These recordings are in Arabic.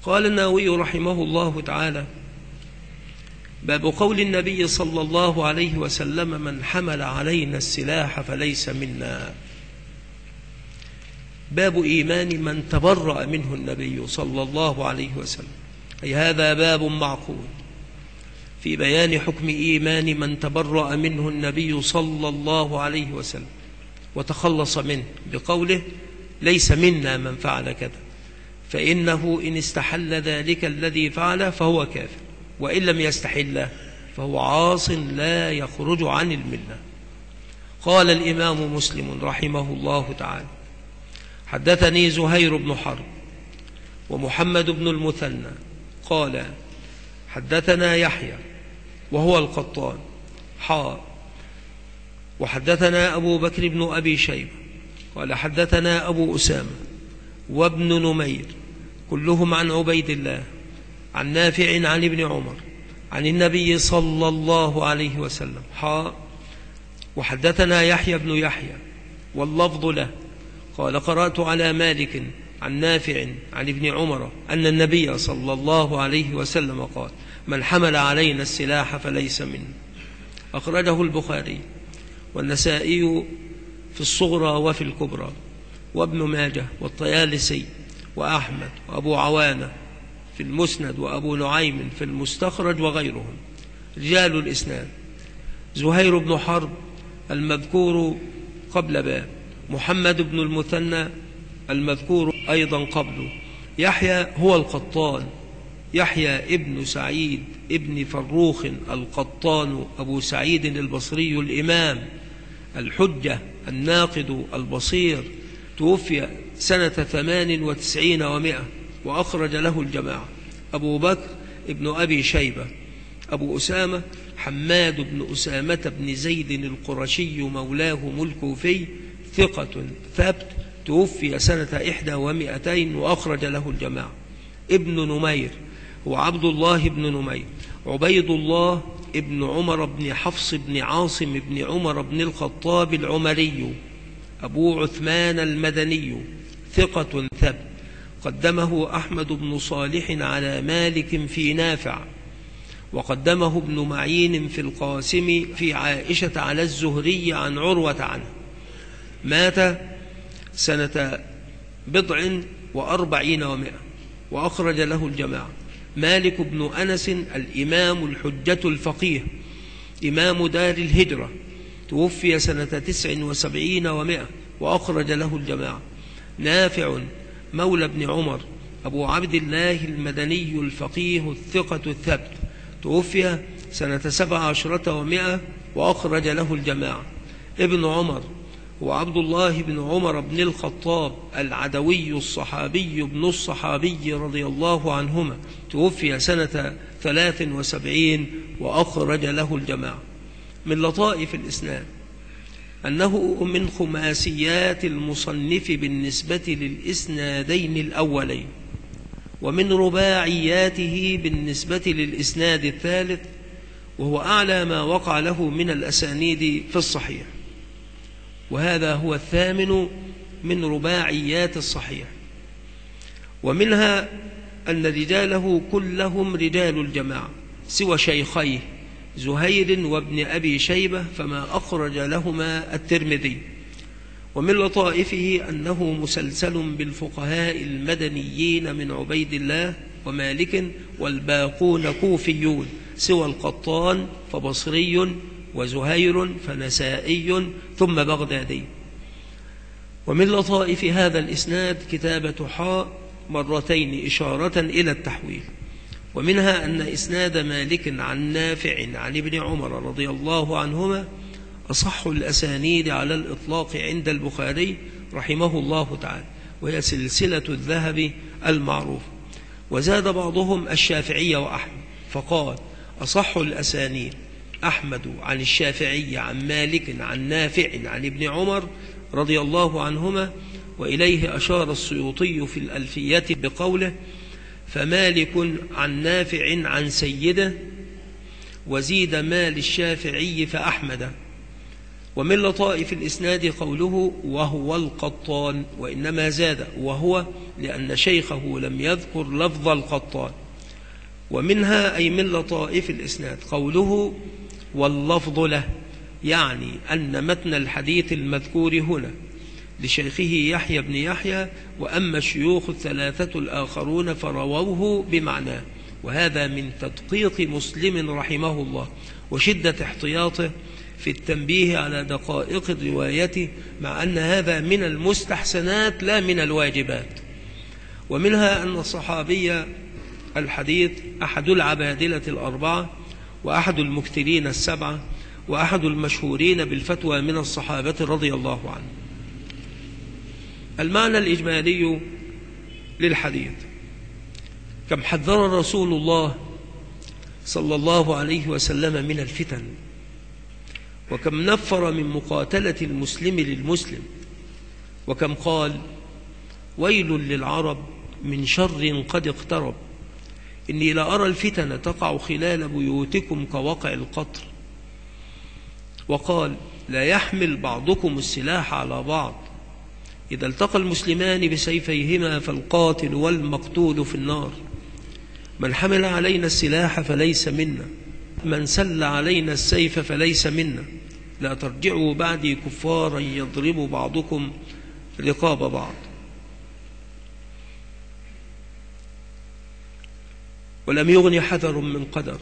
قال النووي رحمه الله تعالى: باب قول النبي صلى الله عليه وسلم: من حمل علينا السلاح فليس منا. باب إيمان من تبرأ منه النبي صلى الله عليه وسلم، أي هذا باب معقول في بيان حكم إيمان من تبرأ منه النبي صلى الله عليه وسلم وتخلص منه بقوله: ليس منا من فعل كذا، فإنه إن استحل ذلك الذي فعل فهو كافر، وإن لم يستحله فهو عاص لا يخرج عن الملة. قال الإمام مسلم رحمه الله تعالى: حدثني زهير بن حرب ومحمد بن المثنى قال: حدثنا يحيى وهو القطان وحدثنا أبو بكر بن أبي شيبة قال: حدثنا أبو أسامة وابن نمير كلهم عن عبيد الله عن نافع عن ابن عمر عن النبي صلى الله عليه وسلم وحدثنا يحيى بن يحيى واللفظ له قال: قرأت على مالك عن نافع عن ابن عمر أن النبي صلى الله عليه وسلم قال: من حمل علينا السلاح فليس منا. أخرجه البخاري والنسائي في الصغرى وفي الكبرى، وابن ماجه والطيالسي وأحمد وأبو عوانة في المسند وأبو نعيم في المستخرج وغيرهم. رجال الإسناد: زهير بن حرب المذكور قبل باب، محمد بن المثنى المذكور أيضا قبله، يحيى هو القطان، يحيى ابن سعيد ابن فروخ القطان أبو سعيد البصري الإمام الحجة الناقد البصير، توفي سنة 98 و100 وأخرج له الجماعة. أبو بكر ابن أبي شيبة. أبو أسامة حماد بن أسامة بن زيد القرشي مولاهم الكوفي، ثقة ثبت، توفي سنة 1 و200 وأخرج له الجماعة. ابن نمير هو عبد الله بن نمير، عبيد الله ابن عمر بن حفص بن عاصم بن عمر بن الخطاب العمري أبو عثمان المدني، ثقة ثبت، قدمه أحمد بن صالح على مالك في نافع، وقدمه ابن معين في القاسم في عائشة على الزهري عن عروة عنه. مات سنة 49 و100 وأخرج له الجماعة. مالك بن أنس الإمام الحجة الفقيه، إمام دار الهجرة، توفي سنة 79 و100 وأخرج له الجماعة. نافع مولى بن عمر أبو عبد الله المدني الفقيه الثقة الثبت، توفي سنة 17 و100 وأخرج له الجماعة. ابن عمر هو عبد الله بن عمر بن الخطاب العدوي الصحابي ابن الصحابي رضي الله عنهما، توفي سنة 73 وأخرج له الجماعة. من لطائف الإسناد أنه من خماسيات المصنف بالنسبة للإسنادين الأولين، ومن رباعياته بالنسبة للإسناد الثالث، وهو أعلى ما وقع له من الأسانيد في الصحيح، وهذا هو الثامن من رباعيات الصحيح. ومنها أن رجاله كلهم رجال الجماعة سوى شيخيه زهير وابن أبي شيبة، فما أخرج لهما الترمذي. ومن لطائفه أنه مسلسل بالفقهاء المدنيين من عبيد الله ومالك، والباقون كوفيون سوى القطان فبصري، وزهير فنسائي، ثم بغدادي. ومن لطائف هذا الإسناد كتابة حاء مرتين إشارة إلى التحويل. ومنها أن إسناد مالك عن نافع عن ابن عمر رضي الله عنهما أصح الأسانيد على الإطلاق عند البخاري رحمه الله تعالى، وهي سلسلة الذهب المعروف. وزاد بعضهم الشافعي وأحمد فقال: أصح الأسانيد أحمد عن الشافعي عن مالك عن نافع عن ابن عمر رضي الله عنهما. وإليه أشار السيوطي في الألفية بقوله: فمالك عن نافع عن سيده، وزيد مال الشافعي فأحمد. ومن لطائف الإسناد قوله وهو القطان، وإنما زاد وهو لأن شيخه لم يذكر لفظ القطان. ومنها أي من لطائف الإسناد قوله واللفظ له، يعني أن متن الحديث المذكور هنا لشيخه يحيى بن يحيى، وأما الشيوخ الثلاثة الآخرون فرووه بمعناه. وهذا من تدقيق مسلم رحمه الله وشدة احتياطه في التنبيه على دقائق روايته، مع أن هذا من المستحسنات لا من الواجبات. ومنها أن الصحابي الحديث أحد العبادلة الأربعة، وأحد المكثرين السبعة، وأحد المشهورين بالفتوى من الصحابة رضي الله عنه. المعنى الإجمالي للحديث: كم حذر رسول الله صلى الله عليه وسلم من الفتن، وكم نفر من مقاتلة المسلم للمسلم، وكم قال ويل للعرب من شر قد اقترب، إني لأرى الفتن تقع خلال بيوتكم كوقع القطر. وقال لا يحمل بعضكم السلاح على بعض، إذا التقى المسلمان بسيفيهما فالقاتل والمقتول في النار. من حمل علينا السلاح فليس منا، من سل علينا السيف فليس منا، لا ترجعوا بعدي كفارا يضرب بعضكم رقاب بعض. ولم يغن حذر من قدر،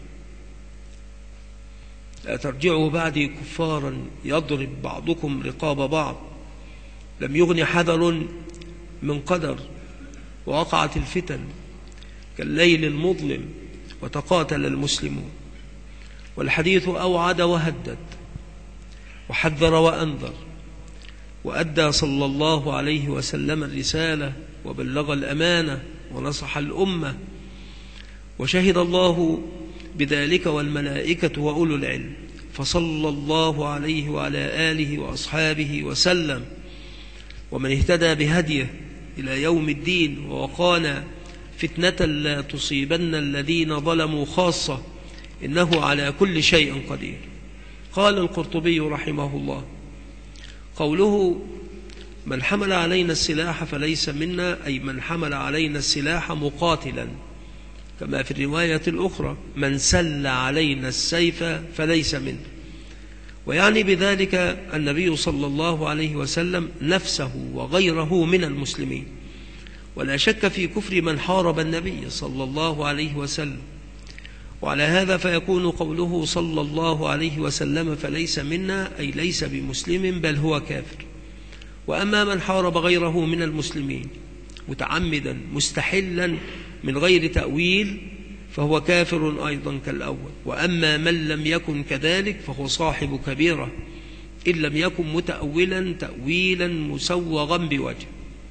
لا ترجعوا بعدي كفارا يضرب بعضكم رقاب بعض. لم يغن حذر من قدر، ووقعت الفتن كالليل المظلم وتقاتل المسلمون. والحديث أوعد وهدد وحذر وأنذر، وأدى صلى الله عليه وسلم الرسالة وبلغ الأمانة ونصح الأمة، وشهد الله بذلك والملائكة وأولو العلم، فصلى الله عليه وعلى آله وأصحابه وسلم، ومن اهتدى بهديه إلى يوم الدين، ووقانا فتنة لا تصيبن الذين ظلموا خاصة، إنه على كل شيء قدير. قال القرطبي رحمه الله: قوله من حمل علينا السلاح فليس منا، أي من حمل علينا السلاح مقاتلا، كما في الرواية الأخرى من سل علينا السيف فليس منا. ويعني بذلك النبي صلى الله عليه وسلم نفسه وغيره من المسلمين، ولا شك في كفر من حارب النبي صلى الله عليه وسلم. وعلى هذا فيكون قوله صلى الله عليه وسلم فليس منا أي ليس بمسلم بل هو كافر. وأما من حارب غيره من المسلمين متعمدا مستحلا من غير تأويل فهو كافر أيضا كالأول. وأما من لم يكن كذلك فهو صاحب كبيرة، إن لم يكن متأولا تأويلا مسوغا بوجه.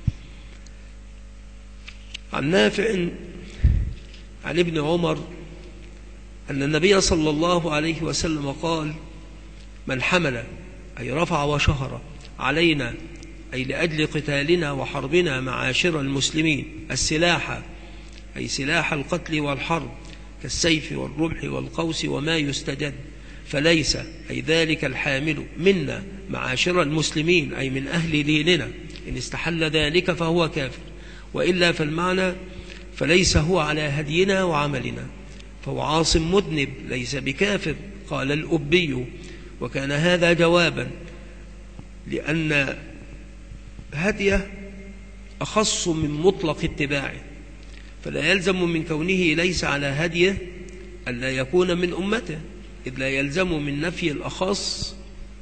عن نافع عن ابن عمر أن النبي صلى الله عليه وسلم قال: من حمل أي رفع وشهر علينا أي لأجل قتالنا وحربنا معاشر المسلمين السلاح أي سلاح القتل والحرب كالسيف والرمح والقوس وما يستجد، فليس أي ذلك الحامل منا معاشر المسلمين أي من أهل ديننا، إن استحل ذلك فهو كافر، وإلا فالمعنى فليس هو على هدينا وعملنا، فهو عاص مذنب ليس بكافر. قال الأبي: وكان هذا جوابا لأن هديه أخص من مطلق اتباعه، فلا يلزم من كونه ليس على هديه ألا يكون من أمته، إذ لا يلزم من نفي الأخص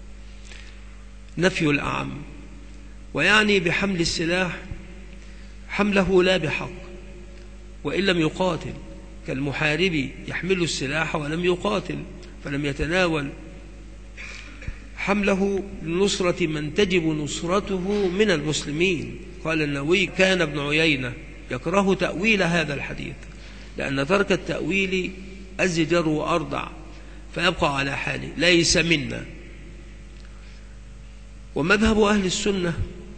نفي الأعم. ويعني بحمل السلاح حمله لا بحق وإن لم يقاتل، كالمحارب يحمل السلاح ولم يقاتل فلم يتناول حمله لنصرة من تجب نصرته من المسلمين. قال النووي: كان ابن عيينة يكره تأويل هذا الحديث، لأن ترك التأويل أزجر وأرضع، فيبقى على حاله ليس منا. ومذهب أهل السنة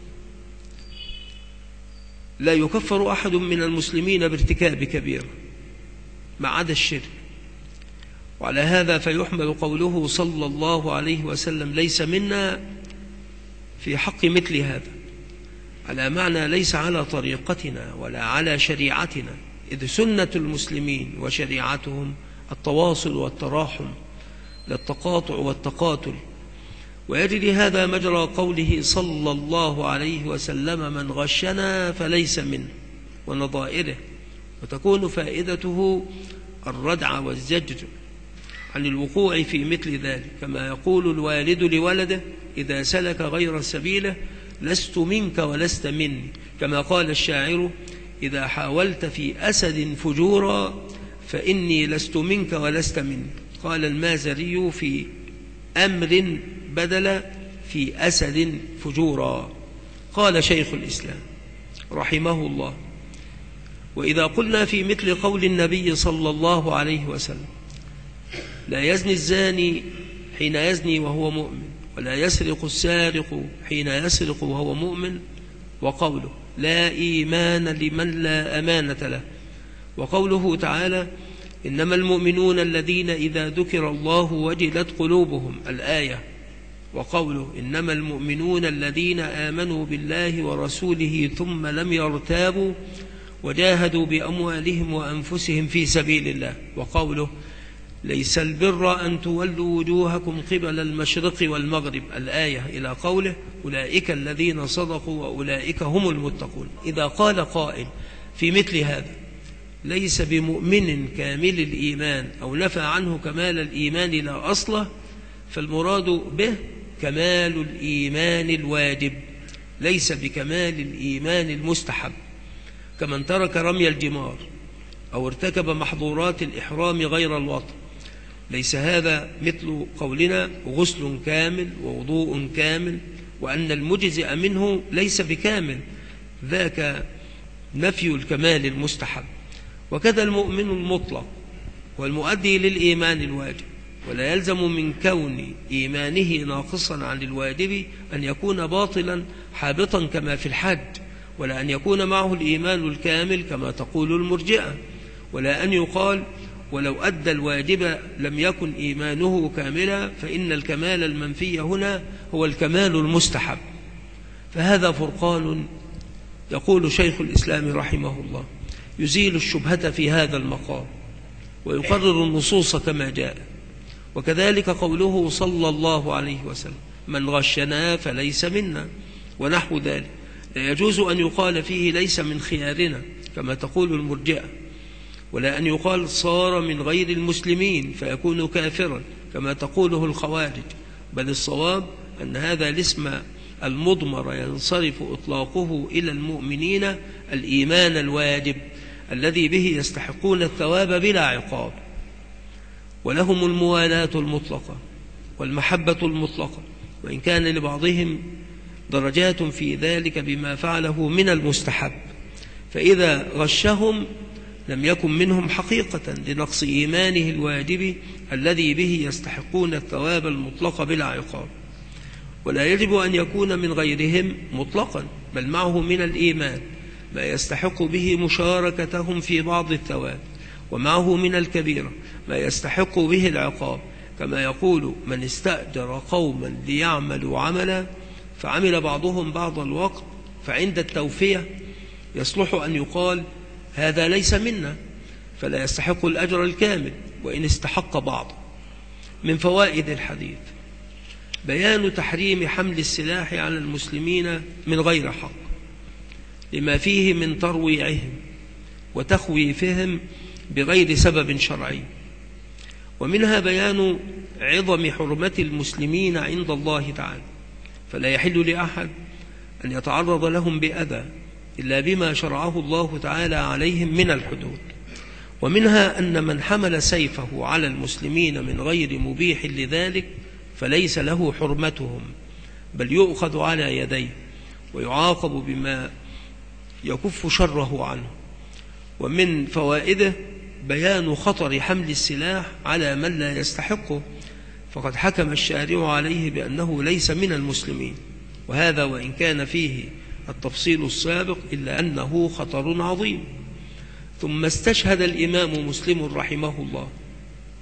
لا يكفر أحد من المسلمين بارتكاب كبيرة ما عدا الشرك، وعلى هذا فيحمل قوله صلى الله عليه وسلم ليس منا في حق مثل هذا على معنى ليس على طريقتنا ولا على شريعتنا، إذ سنة المسلمين وشريعتهم التواصل والتراحم لا التقاطع والتقاتل. ويجري هذا مجرى قوله صلى الله عليه وسلم من غشنا فليس منه ونظائره، وتكون فائدته الردع والزجر عن الوقوع في مثل ذلك، كما يقول الوالد لولده إذا سلك غير سبيله لست منك ولست مني، كما قال الشاعر إذا حاولت في أسد فجورا فإني لست منك ولست مني. قال المازري في أمر بدل في أسد فجورا. قال شيخ الإسلام رحمه الله وإذا قلنا في مثل قول النبي صلى الله عليه وسلم لا يزني الزاني حين يزني وهو مؤمن ولا يسرق السارق حين يسرق وهو مؤمن، وقوله لا إيمان لمن لا أمانة له، وقوله تعالى إنما المؤمنون الذين إذا ذكر الله وجلت قلوبهم الآية، وقوله إنما المؤمنون الذين آمنوا بالله ورسوله ثم لم يرتابوا وجاهدوا بأموالهم وأنفسهم في سبيل الله، وقوله ليس البر أن تولوا وجوهكم قبل المشرق والمغرب الآية إلى قوله أولئك الذين صدقوا وأولئك هم المتقون. إذا قال قائل في مثل هذا ليس بمؤمن كامل الإيمان أو نفى عنه كمال الإيمان لا أصله، فالمراد به كمال الإيمان الواجب ليس بكمال الإيمان المستحب، كمن ترك رمي الجمار أو ارتكب محظورات الإحرام غير الوطن. ليس هذا مثل قولنا غسل كامل ووضوء كامل، وأن المجزئ منه ليس بكامل، ذاك نفي الكمال المستحب. وكذا المؤمن المطلق والمؤدي للإيمان الواجب، ولا يلزم من كون إيمانه ناقصا عن الواجب أن يكون باطلا حابطا كما في الحج، ولا أن يكون معه الإيمان الكامل كما تقول المرجئة، ولا أن يقال ولو أدى الواجب لم يكن إيمانه كاملا، فإن الكمال المنفي هنا هو الكمال المستحب. فهذا فرقان يقول شيخ الإسلام رحمه الله يزيل الشبهة في هذا المقام ويقرر النصوص كما جاء. وكذلك قوله صلى الله عليه وسلم من غشنا فليس منا ونحو ذلك، لا يجوز أن يقال فيه ليس من خيارنا كما تقول المرجئة، ولا أن يقال صار من غير المسلمين فيكون كافرا كما تقوله الخوارج، بل الصواب أن هذا الاسم المضمر ينصرف إطلاقه إلى المؤمنين الإيمان الواجب الذي به يستحقون الثواب بلا عقاب، ولهم الموالاة المطلقة والمحبة المطلقة، وإن كان لبعضهم درجات في ذلك بما فعله من المستحب، فإذا غشهم لم يكن منهم حقيقة لنقص إيمانه الواجب الذي به يستحقون الثواب المطلق بلا عقاب. ولا يجب أن يكون من غيرهم مطلقا، بل معه من الإيمان ما يستحق به مشاركتهم في بعض الثواب، ومعه من الكبيرة ما يستحق به العقاب، كما يقول من استأجر قوما ليعملوا عملا فعمل بعضهم بعض الوقت، فعند التوفية يصلح أن يقال هذا ليس منا فلا يستحق الأجر الكامل وإن استحق بعض. من فوائد الحديث بيان تحريم حمل السلاح على المسلمين من غير حق لما فيه من ترويعهم وتخويفهم بغير سبب شرعي، ومنها بيان عظم حرمة المسلمين عند الله تعالى، فلا يحل لأحد أن يتعرض لهم بأذى إلا بما شرعه الله تعالى عليهم من الحدود. ومنها أن من حمل سيفه على المسلمين من غير مبيح لذلك فليس له حرمتهم، بل يؤخذ على يديه ويعاقب بما يكف شره عنه. ومن فوائده بيان خطر حمل السلاح على من لا يستحقه، فقد حكم الشارع عليه بأنه ليس من المسلمين، وهذا وإن كان فيه التفصيل السابق إلا أنه خطر عظيم. ثم استشهد الإمام مسلم رحمه الله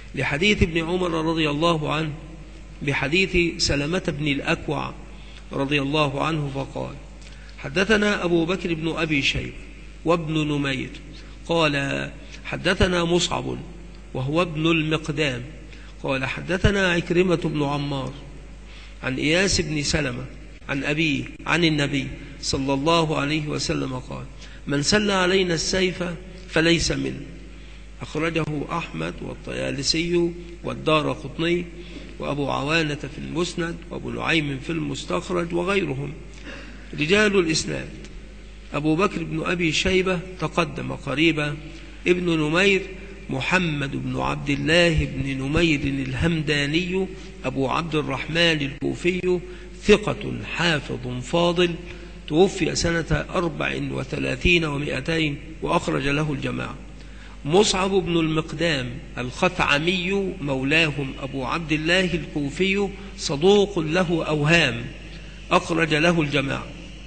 لحديث ابن عمر رضي الله عنه بحديث سلمة بن الأكوع رضي الله عنه فقال: حدثنا أبو بكر بن أبي شيبة وابن نمير قال: حدثنا مصعب وهو ابن المقدام قال: حدثنا عكرمة بن عمار عن إياس بن سلمة عن أبيه عن النبي صلى الله عليه وسلم قال: من سل علينا السيف فليس منه. أخرجه أحمد والطيالسي والدارقطني وأبو عوانة في المسند وأبو نعيم في المستخرج وغيرهم. رجال الإسناد: أبو بكر بن أبي شيبة تقدم قريبا. ابن نمير محمد بن عبد الله بن نمير الهمداني أبو عبد الرحمن الكوفي، ثقة حافظ فاضل، توفي سنة 34 و200 وأخرج له الجماعة. مصعب بن المقدام الخثعمي مولاهم أبو عبد الله الكوفي، صدوق له أوهام، أخرج له الجماعة.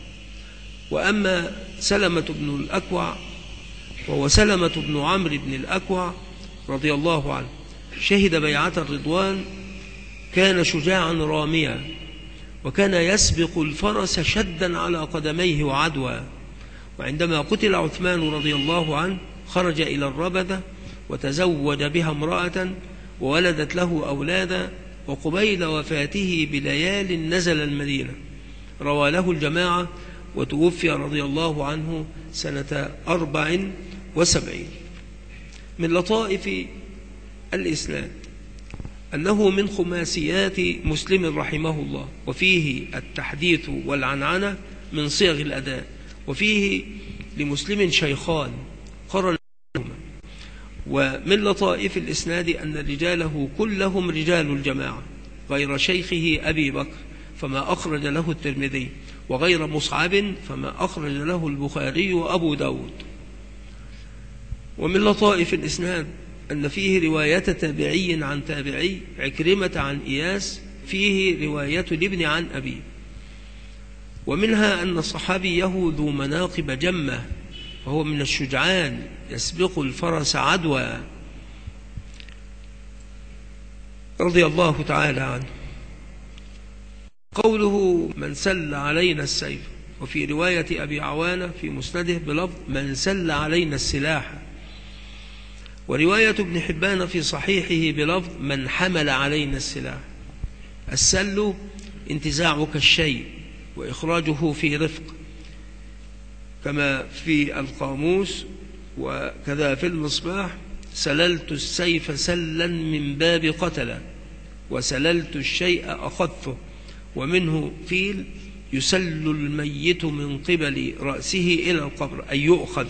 وأما سلمة بن الأكوع وهو سلمة بن عمرو بن الأكوع رضي الله عنه، شهد بيعة الرضوان، كان شجاعا راميا، وكان يسبق الفرس شدا على قدميه وعدوى. وعندما قتل عثمان رضي الله عنه خرج إلى الربذة وتزوج بها امرأة وولدت له أولادا، وقبيل وفاته بليال نزل المدينة. روى له الجماعة، وتوفي رضي الله عنه سنة 74. من لطائف الإسناد أنه من خماسيات مسلم رحمه الله، وفيه التحديث والعنعنة من صيغ الأداء، وفيه لمسلم شيخان قرن بينهما. ومن لطائف الإسناد أن رجاله كلهم رجال الجماعة غير شيخه أبي بكر فما أخرج له الترمذي، وغير مصعب فما أخرج له البخاري وأبو داود. ومن لطائف الإسناد أن فيه رواية تابعي عن تابعي، عكرمة عن إياس، فيه رواية لابن عن أبي. ومنها أن صحابيه ذو مناقب جمة، وهو من الشجعان يسبق الفرس عدوى، رضي الله تعالى عنه. قوله من سل علينا السيف، وفي رواية أبي عوانة في مسنده بلفظ من سل علينا السلاح، ورواية ابن حبان في صحيحه بلفظ من حمل علينا السلاح. السل انتزاعك الشيء وإخراجه في رفق، كما في القاموس وكذا في المصباح: سللت السيف سلا من باب قتل، وسللت الشيء أخذته. ومنه قيل يسل الميت من قبل رأسه إلى القبر، أي يؤخذ.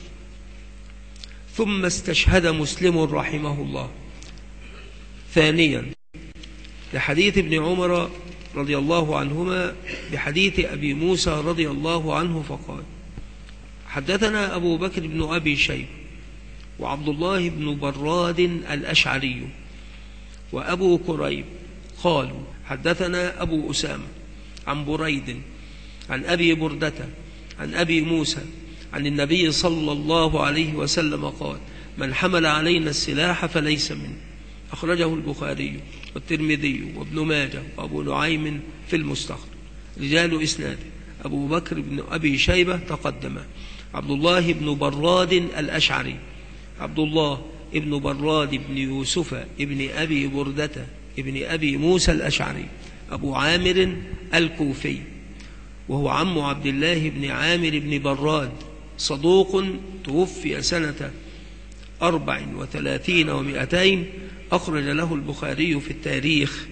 ثم استشهد مسلم رحمه الله ثانيا لحديث ابن عمر رضي الله عنهما بحديث أبي موسى رضي الله عنه فقال: حدثنا أبو بكر بن أبي شيبة وعبد الله بن براد الأشعري وأبو كريب قالوا: حدثنا أبو أسامة عن بريد عن أبي بردة عن أبي موسى عن النبي صلى الله عليه وسلم قال: من حمل علينا السلاح فليس منه. أخرجه البخاري والترمذي وابن ماجه وأبو نعيم في المستخرج. رجال إسناده: أبو بكر بن أبي شيبة تقدم، عبد الله بن براد الأشعري، عبد الله بن براد بن يوسف بن أبي بردة ابن أبي موسى الأشعري، أبو عامر الكوفي، وهو عم عبد الله بن عامر بن براد، صدوق، توفي سنة 34 و200، أخرج له البخاري في التاريخ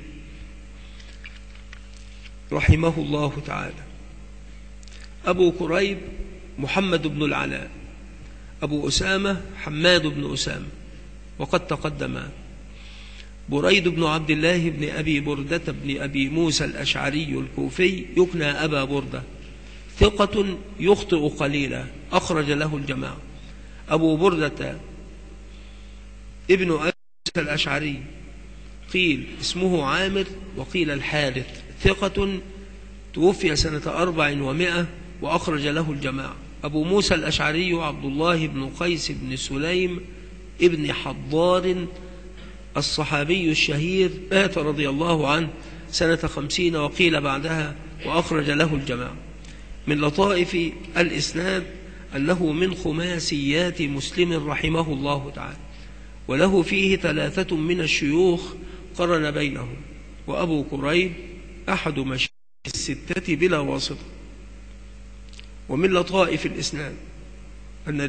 رحمه الله تعالى. أبو كريب محمد بن العلاء، أبو أسامة حماد بن أسامة وقد تقدم. بريد بن عبد الله بن أبي بردة بن أبي موسى الأشعري الكوفي، يكنى أبا بردة، ثقة يخطئ قليلا، أخرج له الجماعة. أبو بردة ابن أبي موسى الأشعري قيل اسمه عامر وقيل الحارث، ثقة، توفي سنة 400 وأخرج له الجماعة. أبو موسى الأشعري عبد الله بن قيس بن سليم ابن حضار الصحابي الشهير، مات رضي الله عنه سنة 50 وقيل بعدها، وأخرج له الجماعة. من لطائف الإسناد أنه من خماسيات مسلم رحمه الله تعالى، وله فيه 3 من الشيوخ قرن بينهم، وأبو كريب أحد مشايخ 6 بلا واسطة. ومن لطائف الإسناد أن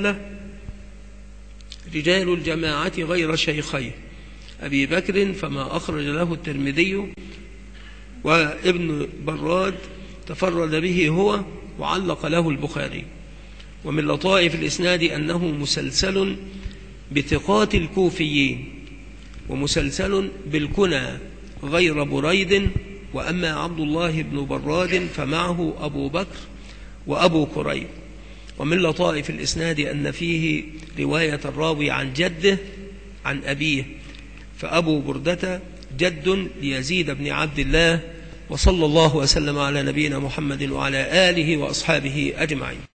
رجال الجماعة غير شيخيه أبي بكر فما أخرج له الترمذي، وابن براد تفرد به هو وعلق له البخاري. ومن لطائف الإسناد أنه مسلسل بثقات الكوفيين، ومسلسل بالكنى غير بريد. وأما عبد الله بن براد فمعه أبو بكر وأبو كريب. ومن لطائف الإسناد أن فيه رواية الراوي عن جده عن أبيه، فأبو بردة جد ليزيد بن عبد الله. وصلى الله وسلم على نبينا محمد وعلى آله وأصحابه أجمعين.